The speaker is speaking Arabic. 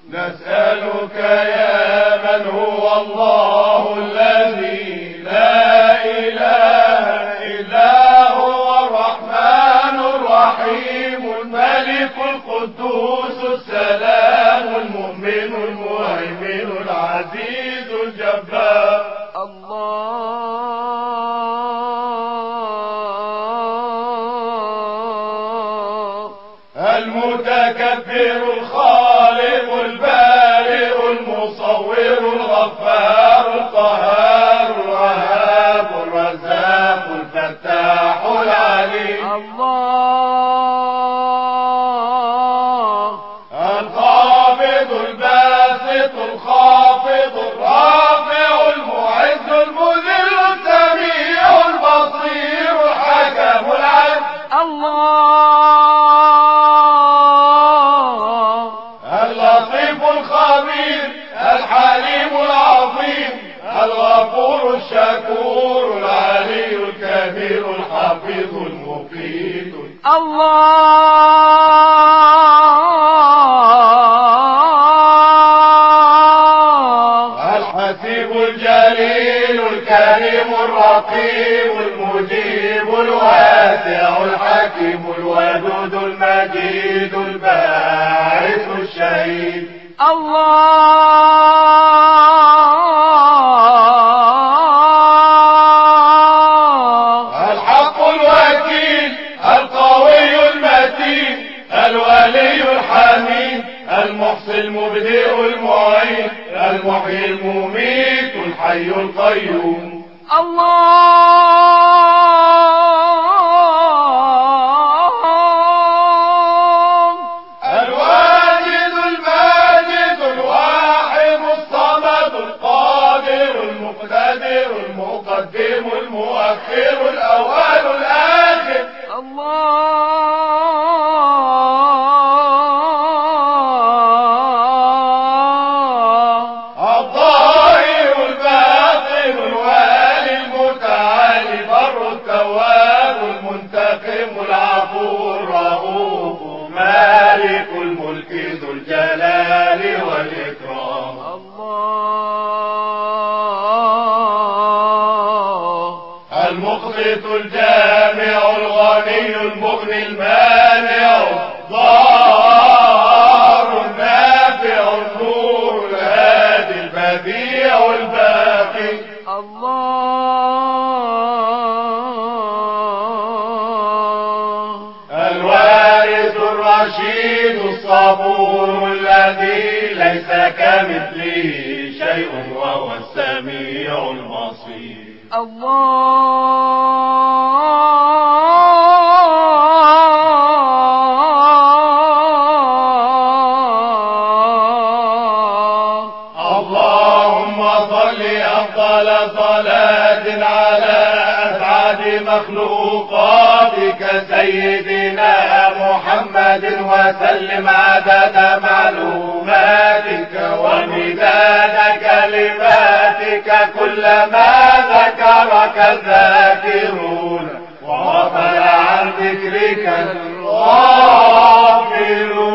نسألك يا من هو الله الذي لا إله إلا هو الرحمن الرحيم الملك القدوس السلام المؤمن المهيمن العزيز الجبار المتكبر الخالق البارئ المصور الغفار القهار الوهاب الرزاق الفتاح العليم القابض الباسط الخافض الرافع المعز المذل السميع البصير الحكم العدل اللطيف الخبير الحليم العظيم الغفور الشكور العلي الكبير الحفيظ المقيت الحسيب الجليل الكريم الرقيب المجيب الواسع الحكيم الودود المجيد الباعث الشهيد الحق الوكيل القوي المتين الولي الحميد المحصي المبدئ المعين المحيي المميت الحي القيوم الواجد الماجد الواحد الصمد القادر المقتدر المقدم المؤخر الأول الآخر الظاهر الباطن الوالي المتعالي بر التواب المنتقم العفو الرؤوف مالك الملك ذو الجلال والإكرام المقسط الجامع الغني المغني المانع الضار النافع النور الهادي البديع الباقي الوارث الرشيد الصبور الذي ليس كمثله شيء وهو السميع البصير اللهم صل أفضل صلاة على أسعد مخلوقاتك سيدنا محمد وسلم عدد معلوماتك ومداد كلماتك كلما ذكرك الذاكرون وغفل عن ذكرك الغافلون